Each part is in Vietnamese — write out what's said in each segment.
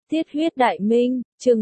Tiết huyết đại minh, chương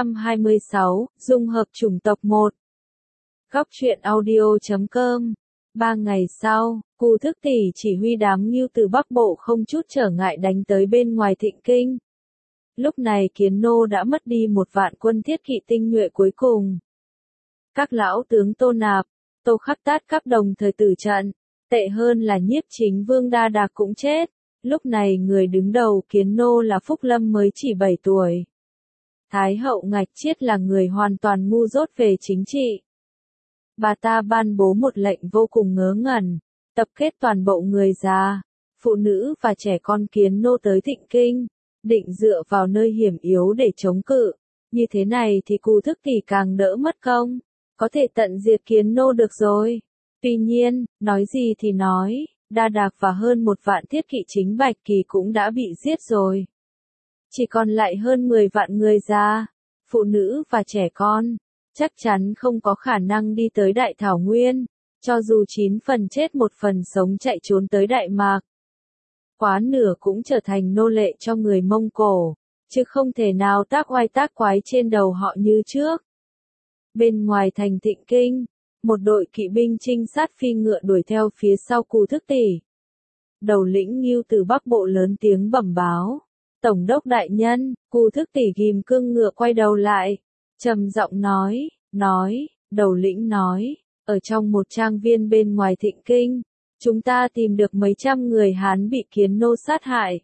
426, dung hợp chủng tộc 1. Góc truyện audio.com. 3 ngày sau, Cù Thức Tỷ chỉ huy đám ngưu từ Bắc Bộ không chút trở ngại đánh tới bên ngoài Thịnh Kinh. Lúc này Kiến Nô đã mất đi một vạn quân thiết kỵ tinh nhuệ cuối cùng. Các lão tướng Tô Nạp, Tô Khắc Tát các đồng thời tử trận, tệ hơn là Nhiếp Chính Vương Đa Đạc cũng chết. Lúc này người đứng đầu Kiến Nô là Phúc Lâm mới chỉ 7 tuổi. Thái hậu Ngạch Chiết là người hoàn toàn ngu dốt về chính trị. Bà ta ban bố một lệnh vô cùng ngớ ngẩn, tập kết toàn bộ người già, phụ nữ và trẻ con Kiến Nô tới Thịnh Kinh, định dựa vào nơi hiểm yếu để chống cự. Như thế này thì Cù Thức Tỷ càng đỡ mất công, có thể tận diệt Kiến Nô được rồi. Tuy nhiên, nói gì thì nói, Đa Đạc và hơn một vạn thiết kỵ chính Bạch Kỳ cũng đã bị giết rồi. Chỉ còn lại hơn 10 vạn người già, phụ nữ và trẻ con, chắc chắn không có khả năng đi tới Đại Thảo Nguyên, cho dù 9 phần chết 1 phần sống chạy trốn tới Đại Mạc. Quá nửa cũng trở thành nô lệ cho người Mông Cổ, chứ không thể nào tác oai tác quái trên đầu họ như trước. Bên ngoài thành Thịnh Kinh, một đội kỵ binh trinh sát phi ngựa đuổi theo phía sau Cù Thức Tỷ. Đầu lĩnh ngưu từ Bắc Bộ lớn tiếng bẩm báo. Tổng đốc đại nhân, Cù Thức Tỷ ghim cương ngựa quay đầu lại. Trầm giọng nói, đầu lĩnh nói, ở trong một trang viên bên ngoài Thịnh Kinh, chúng ta tìm được mấy trăm người Hán bị Kiến Nô sát hại.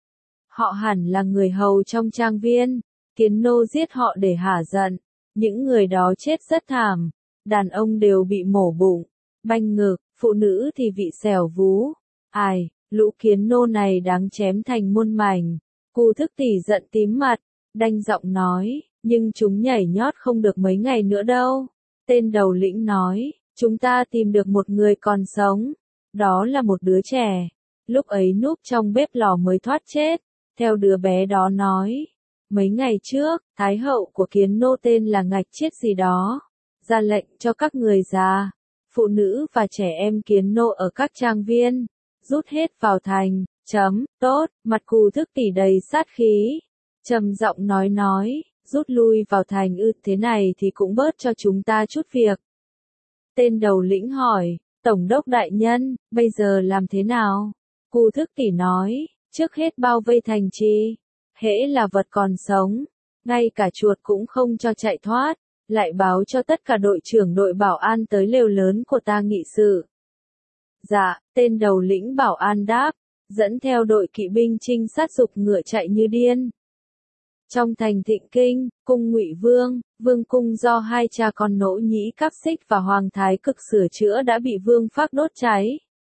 Họ hẳn là người hầu trong trang viên, Kiến Nô giết họ để hả giận, những người đó chết rất thảm. Đàn ông đều bị mổ bụng, banh ngực, phụ nữ thì bị xẻo vú. Ai, lũ Kiến Nô này đáng chém thành muôn mảnh. Cù Thức Tỷ giận tím mặt, đanh giọng nói, nhưng chúng nhảy nhót không được mấy ngày nữa đâu. Tên đầu lĩnh nói, chúng ta tìm được một người còn sống. Đó là một đứa trẻ, lúc ấy núp trong bếp lò mới thoát chết. Theo đứa bé đó nói, mấy ngày trước, Thái hậu của Kiến Nô tên là Ngạch Chiết gì đó, ra lệnh cho các người già, phụ nữ và trẻ em Kiến Nô ở các trang viên, rút hết vào thành. Tốt, mặt Cù Thức Tỷ đầy sát khí, trầm giọng nói, rút lui vào thành thế này thì cũng bớt cho chúng ta chút việc. Tên đầu lĩnh hỏi, Tổng đốc đại nhân, bây giờ làm thế nào? Cù Thức Tỷ nói, trước hết bao vây thành trì, hễ là vật còn sống, ngay cả chuột cũng không cho chạy thoát. Lại báo cho tất cả đội trưởng đội bảo an tới lều lớn của ta nghị sự. Dạ, tên đầu lĩnh bảo an đáp, dẫn theo đội kỵ binh trinh sát giục ngựa chạy như điên. Trong thành Thịnh Kinh, cung Ngụy Vương, Vương cung do hai cha con Nỗ Nhĩ Cáp Xích và Hoàng Thái Cực sửa chữa đã bị Vương Phác đốt cháy.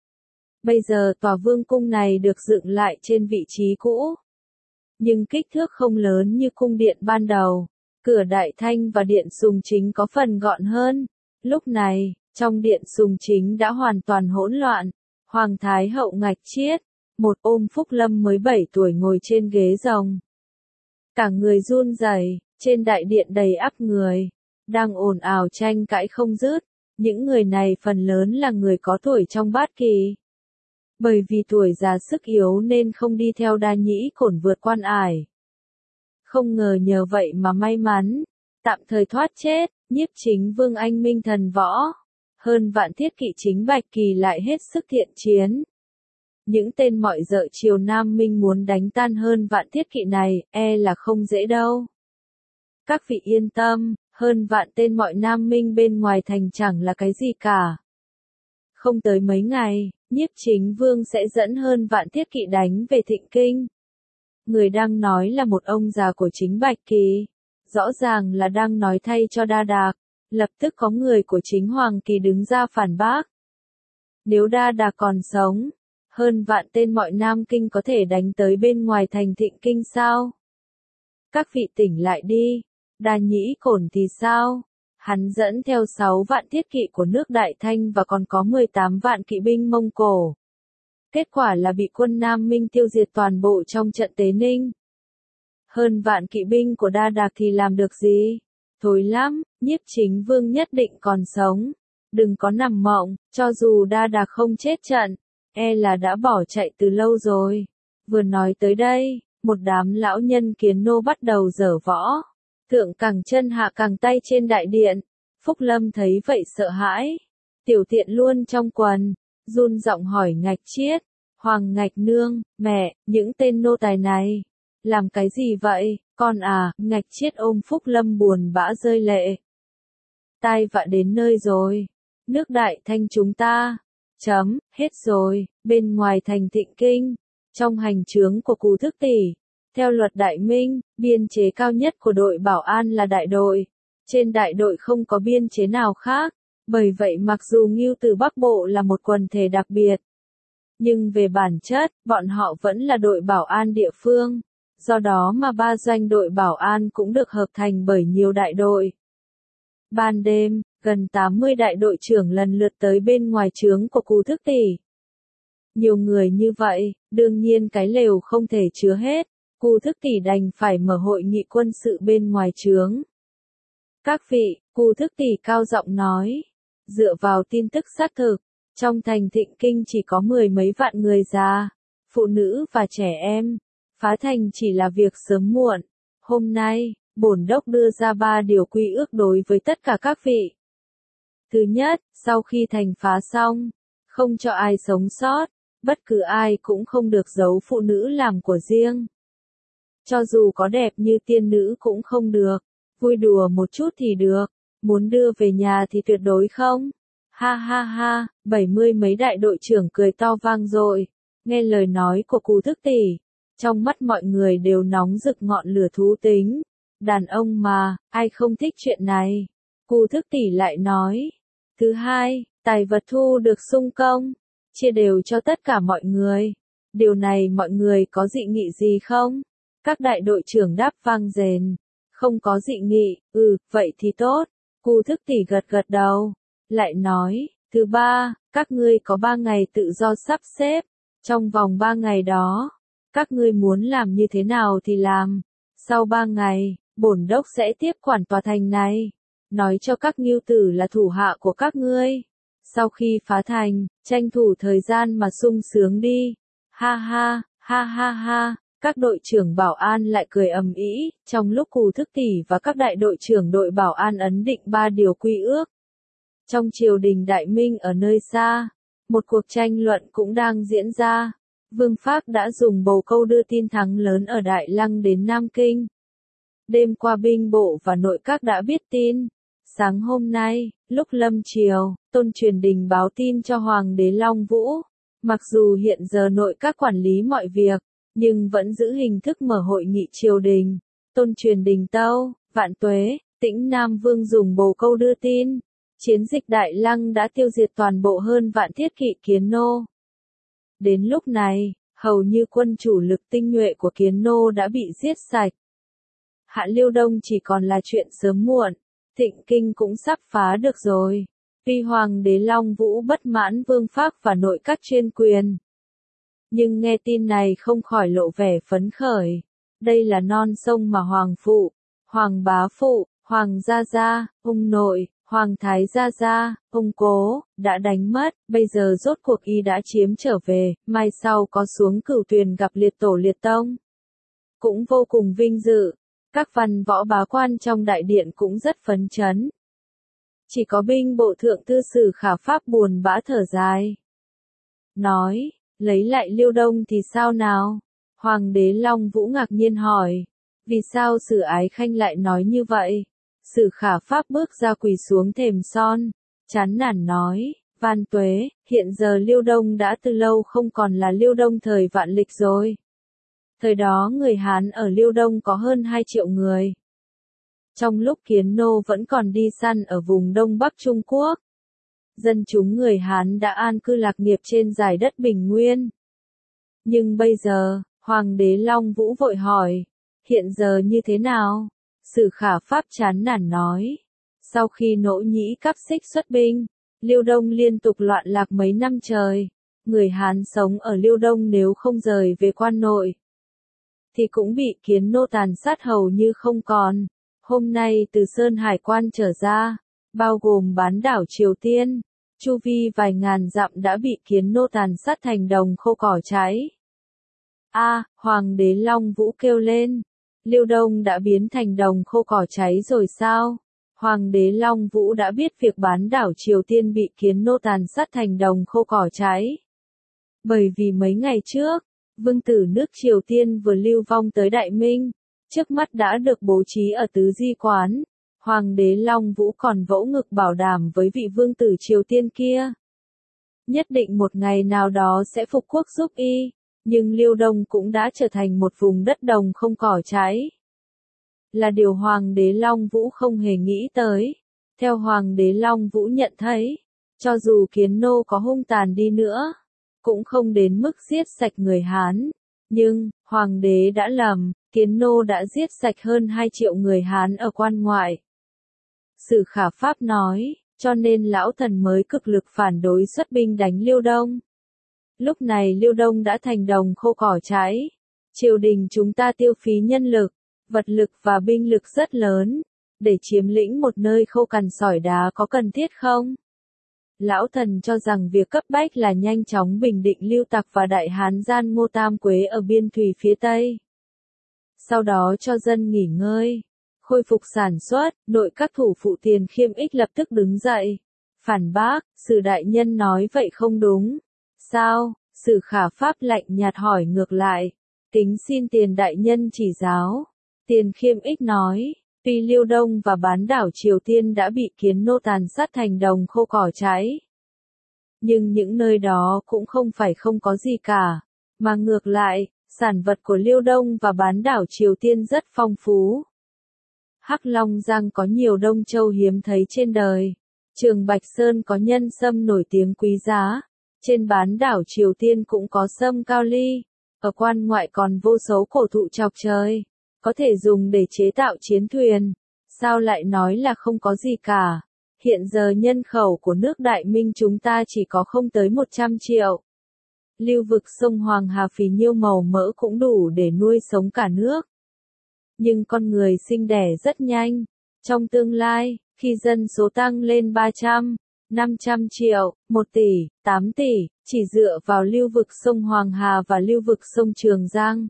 Bây giờ tòa Vương cung này được dựng lại trên vị trí cũ, nhưng kích thước không lớn như cung điện ban đầu. Cửa đại thanh và điện sùng chính có phần gọn hơn. Lúc này, trong điện sùng chính đã hoàn toàn hỗn loạn. Hoàng Thái hậu Ngạch Chiết, một ôm Phúc Lâm mới 7 tuổi ngồi trên ghế rồng. Cả người run rẩy, trên đại điện đầy ắp người, đang ồn ào tranh cãi không dứt. Những người này phần lớn là người có tuổi trong bát kỳ. Bởi vì tuổi già sức yếu nên không đi theo Đa Nhĩ Cổn vượt quan ải. Không ngờ nhờ vậy mà may mắn, tạm thời thoát chết. Nhiếp Chính Vương anh minh thần võ, hơn vạn thiết kỵ chính Bạch Kỳ lại hết sức thiện chiến. Những tên mọi dợ triều Nam Minh muốn đánh tan hơn vạn thiết kỵ này, là không dễ đâu. Các vị yên tâm, hơn vạn tên mọi Nam Minh bên ngoài thành chẳng là cái gì cả. Không tới mấy ngày, Nhiếp Chính Vương sẽ dẫn hơn vạn thiết kỵ đánh về Thịnh Kinh. Người đang nói là một ông già của chính Bạch Kỳ, rõ ràng là đang nói thay cho Đa Đạc. Lập tức có người của chính Hoàng Kỳ đứng ra phản bác. Nếu Đa Đạc còn sống, hơn vạn tên mọi Nam Kinh có thể đánh tới bên ngoài thành Thịnh Kinh sao? Các vị tỉnh lại đi, Đa Nhĩ Cổn thì sao? Hắn dẫn theo 6 vạn thiết kỵ của nước Đại Thanh và còn có 18 vạn kỵ binh Mông Cổ. Kết quả là bị quân Nam Minh tiêu diệt toàn bộ trong trận Tế Ninh. Hơn vạn kỵ binh của Đa Đạc thì làm được gì? Thối lắm, Nhiếp Chính Vương nhất định còn sống. Đừng có nằm mộng, cho dù Đa Đạc không chết trận, là đã bỏ chạy từ lâu rồi. Vừa nói tới đây, một đám lão nhân Kiến Nô bắt đầu giở võ. Thượng cẳng chân hạ cẳng tay trên đại điện. Phúc Lâm thấy vậy sợ hãi. Tiểu Tiện luôn trong quần, run giọng hỏi Ngạch Chiết, Hoàng Ngạch Nương, mẹ, những tên nô tài này, làm cái gì vậy, con à, Ngạch Chiết ôm Phúc Lâm buồn bã rơi lệ. Tai vạ đến nơi rồi, nước Đại Thanh chúng ta, hết rồi, bên ngoài thành Thịnh Kinh, trong hành chướng của Cù Thức Tỷ, theo luật Đại Minh, biên chế cao nhất của đội bảo an là đại đội, trên đại đội không có biên chế nào khác, bởi vậy mặc dù Ngưu Từ Bắc Bộ là một quần thể đặc biệt, nhưng về bản chất, bọn họ vẫn là đội bảo an địa phương, do đó mà ba doanh đội bảo an cũng được hợp thành bởi nhiều đại đội. Ban đêm, gần 80 đại đội trưởng lần lượt tới bên ngoài trướng của Cù Thức Tỷ. Nhiều người như vậy, đương nhiên cái lều không thể chứa hết, Cù Thức Tỷ đành phải mở hội nghị quân sự bên ngoài trướng. Các vị, Cù Thức Tỷ cao giọng nói, dựa vào tin tức xác thực, trong thành Thịnh Kinh chỉ có 10 mấy vạn người già, phụ nữ và trẻ em, phá thành chỉ là việc sớm muộn. Hôm nay, bổn đốc đưa ra 3 điều quy ước đối với tất cả các vị. Thứ nhất, sau khi thành phá xong, không cho ai sống sót, bất cứ ai cũng không được giấu phụ nữ làm của riêng. Cho dù có đẹp như tiên nữ cũng không được, vui đùa một chút thì được, muốn đưa về nhà thì tuyệt đối không. Ha ha ha, 70 mấy đại đội trưởng cười to vang dội, nghe lời nói của Cù Thức Tỷ, trong mắt mọi người đều nóng rực ngọn lửa thú tính. Đàn ông mà, ai không thích chuyện này? Cù Thức Tỷ lại nói. Thứ hai, tài vật thu được sung công, chia đều cho tất cả mọi người. Điều này mọi người có dị nghị gì không? Các đại đội trưởng đáp vang dền. Không có dị nghị, vậy thì tốt. Cù Thức Tỷ gật gật đầu. Lại nói, thứ ba, các ngươi có 3 ngày tự do sắp xếp. Trong vòng 3 ngày đó, các ngươi muốn làm như thế nào thì làm. Sau 3 ngày, bổn đốc sẽ tiếp quản tòa thành này. Nói cho các Ngưu Tử là thủ hạ của các ngươi. Sau khi phá thành, tranh thủ thời gian mà sung sướng đi. Ha ha, ha ha ha. Các đội trưởng bảo an lại cười ầm ĩ, trong lúc Cù Thức Tỷ và các đại đội trưởng đội bảo an ấn định 3 điều quy ước. Trong triều đình Đại Minh ở nơi xa, một cuộc tranh luận cũng đang diễn ra. Vương Phác đã dùng bồ câu đưa tin thắng lớn ở Đại Lăng đến Nam Kinh. Đêm qua binh bộ và nội các đã biết tin. Sáng hôm nay, lúc lâm triều, Tôn Truyền Đình báo tin cho Hoàng đế Long Vũ. Mặc dù hiện giờ nội các quản lý mọi việc, nhưng vẫn giữ hình thức mở hội nghị triều đình. Tôn Truyền Đình tâu, vạn tuế, Tĩnh Nam Vương dùng bồ câu đưa tin. Chiến dịch Đại Lăng đã tiêu diệt toàn bộ hơn vạn thiết kỵ Kiến Nô. Đến lúc này, hầu như quân chủ lực tinh nhuệ của Kiến Nô đã bị giết sạch. Hạ Liêu Đông chỉ còn là chuyện sớm muộn, Thịnh Kinh cũng sắp phá được rồi. Tuy Hoàng đế Long Vũ bất mãn Vương Phác và nội các chuyên quyền, nhưng nghe tin này không khỏi lộ vẻ phấn khởi. Đây là non sông mà Hoàng Phụ, Hoàng Bá Phụ, Hoàng Gia Gia, ông nội, Hoàng Thái Gia Gia, ông Cố, đã đánh mất, bây giờ rốt cuộc y đã chiếm trở về, mai sau có xuống Cửu Tuyền gặp liệt tổ liệt tông. Cũng vô cùng vinh dự, các văn võ bá quan trong đại điện cũng rất phấn chấn. Chỉ có binh bộ thượng thư Sử Khả Pháp buồn bã thở dài. Nói, lấy lại Liêu Đông thì sao nào? Hoàng đế Long Vũ ngạc nhiên hỏi, vì sao Sử Ái Khanh lại nói như vậy? Sử Khả Pháp bước ra quỳ xuống thềm son, chán nản nói, van tuế, hiện giờ Liêu Đông đã từ lâu không còn là Liêu Đông thời vạn lịch rồi. Thời đó người Hán ở Liêu Đông có hơn 2 triệu người. Trong lúc Kiến Nô vẫn còn đi săn ở vùng Đông Bắc Trung Quốc, dân chúng người Hán đã an cư lạc nghiệp trên dải đất Bình Nguyên. Nhưng bây giờ, Hoàng đế Long Vũ vội hỏi, hiện giờ như thế nào? Sử Khả Pháp chán nản nói, sau khi Nỗ Nhĩ Cáp Xích xuất binh, Liêu Đông liên tục loạn lạc mấy năm trời. Người Hán sống ở Liêu Đông nếu không rời về quan nội, thì cũng bị Kiến Nô tàn sát hầu như không còn. Hôm nay từ Sơn Hải Quan trở ra, bao gồm bán đảo Triều Tiên, chu vi vài ngàn dặm đã bị Kiến Nô tàn sát thành đồng khô cỏ cháy. Hoàng đế Long Vũ kêu lên. Liêu Đông đã biến thành đồng khô cỏ cháy rồi sao? Hoàng đế Long Vũ đã biết việc bán đảo Triều Tiên bị Kiến Nô tàn sát thành đồng khô cỏ cháy. Bởi vì mấy ngày trước, vương tử nước Triều Tiên vừa lưu vong tới Đại Minh, trước mắt đã được bố trí ở Tứ Di Quán. Hoàng đế Long Vũ còn vỗ ngực bảo đảm với vị vương tử Triều Tiên kia. Nhất định một ngày nào đó sẽ phục quốc giúp y, nhưng Liêu Đông cũng đã trở thành một vùng đất đồng không cỏ cháy. Là điều Hoàng đế Long Vũ không hề nghĩ tới. Theo Hoàng đế Long Vũ nhận thấy, cho dù Kiến Nô có hung tàn đi nữa, cũng không đến mức giết sạch người Hán. Nhưng, Hoàng đế đã lầm, Kiến Nô đã giết sạch hơn 2 triệu người Hán ở quan ngoại. Sử Khả Pháp nói, cho nên lão thần mới cực lực phản đối xuất binh đánh Liêu Đông. Lúc này Liêu Đông đã thành đồng khô cỏ cháy. Triều đình chúng ta tiêu phí nhân lực, vật lực và binh lực rất lớn, để chiếm lĩnh một nơi khô cằn sỏi đá có cần thiết không? Lão thần cho rằng việc cấp bách là nhanh chóng bình định Lưu Tặc và Đại Hán gian Ngô Tam Quế ở biên thùy phía Tây. Sau đó cho dân nghỉ ngơi, khôi phục sản xuất. Nội các thủ phụ Tiền Khiêm Ích lập tức đứng dậy, phản bác, Sử đại nhân nói vậy không đúng. Sao? Sử Khả Pháp lạnh nhạt hỏi ngược lại. Kính xin Tiền đại nhân chỉ giáo. Tiền Khiêm Ích nói, tuy Liêu Đông và bán đảo Triều Tiên đã bị Kiến Nô tàn sát thành đồng khô cỏ cháy, nhưng những nơi đó cũng không phải không có gì cả, mà ngược lại, sản vật của Liêu Đông và bán đảo Triều Tiên rất phong phú. Hắc Long Giang có nhiều Đông Châu hiếm thấy trên đời. Trường Bạch Sơn có nhân sâm nổi tiếng quý giá. Trên bán đảo Triều Tiên cũng có sâm cao ly. Ở quan ngoại còn vô số cổ thụ chọc trời, có thể dùng để chế tạo chiến thuyền. Sao lại nói là không có gì cả? Hiện giờ nhân khẩu của nước Đại Minh chúng ta chỉ có không tới 100 triệu. Lưu vực sông Hoàng Hà phì nhiêu màu mỡ cũng đủ để nuôi sống cả nước. Nhưng con người sinh đẻ rất nhanh. Trong tương lai, khi dân số tăng lên 300, 500 triệu, 1 tỷ, 8 tỷ, chỉ dựa vào lưu vực sông Hoàng Hà và lưu vực sông Trường Giang,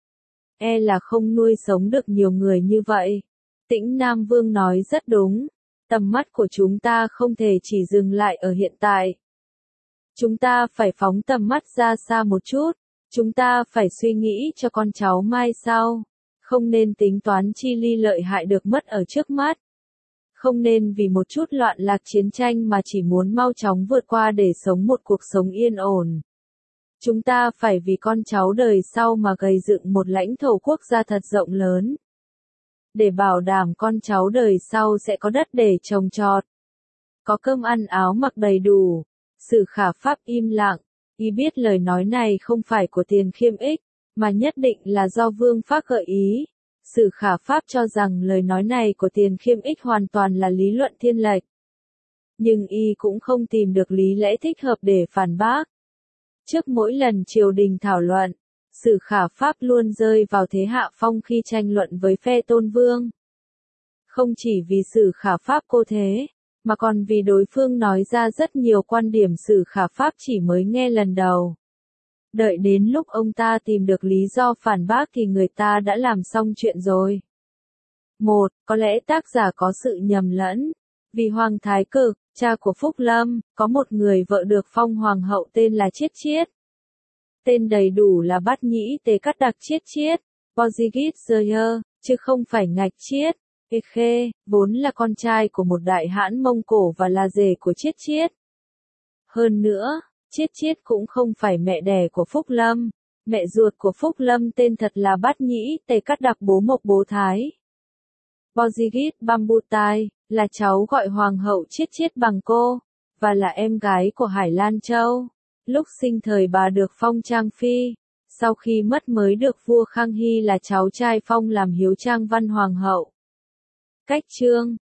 là không nuôi sống được nhiều người như vậy. Tĩnh Nam Vương nói rất đúng. Tầm mắt của chúng ta không thể chỉ dừng lại ở hiện tại. Chúng ta phải phóng tầm mắt ra xa một chút. Chúng ta phải suy nghĩ cho con cháu mai sau. Không nên tính toán chi ly lợi hại được mất ở trước mắt. Không nên vì một chút loạn lạc chiến tranh mà chỉ muốn mau chóng vượt qua để sống một cuộc sống yên ổn. Chúng ta phải vì con cháu đời sau mà gây dựng một lãnh thổ quốc gia thật rộng lớn. Để bảo đảm con cháu đời sau sẽ có đất để trồng trọt, có cơm ăn áo mặc đầy đủ. Sử Khả Pháp im lặng, y biết lời nói này không phải của Tiền Khiêm Ích, mà nhất định là do Vương Phác gợi ý. Sử Khả Pháp cho rằng lời nói này của Tiền Khiêm Ích hoàn toàn là lý luận thiên lệch. Nhưng y cũng không tìm được lý lẽ thích hợp để phản bác. Trước mỗi lần triều đình thảo luận, Sử Khả Pháp luôn rơi vào thế hạ phong khi tranh luận với phe Tôn Vương. Không chỉ vì Sử Khả Pháp cô thế, mà còn vì đối phương nói ra rất nhiều quan điểm Sử Khả Pháp chỉ mới nghe lần đầu. Đợi đến lúc ông ta tìm được lý do phản bác thì người ta đã làm xong chuyện rồi. 1. Có lẽ tác giả có sự nhầm lẫn. Vì Hoàng Thái Cực, cha của Phúc Lâm, có một người vợ được phong hoàng hậu tên là Chiết Chiết. Tên đầy đủ là Bát Nhĩ Tế Cát Đặc Chiết Chiết, Portuguese Sơ, chứ không phải Ngạch Chiết. Khê, vốn là con trai của một đại hãn Mông Cổ và là rể của Chiết Chiết. Hơn nữa, Chiết Chiết cũng không phải mẹ đẻ của Phúc Lâm. Mẹ ruột của Phúc Lâm tên thật là Bát Nhĩ Tế Cát Đặc Bố Mộc Bố Thái. Portuguese Bambutai, là cháu gọi Hoàng hậu Chiết Chiết bằng cô, và là em gái của Hải Lan Châu. Lúc sinh thời bà được phong Trang Phi, sau khi mất mới được vua Khang Hy là cháu trai phong làm hiếu trang văn hoàng hậu. Cách chương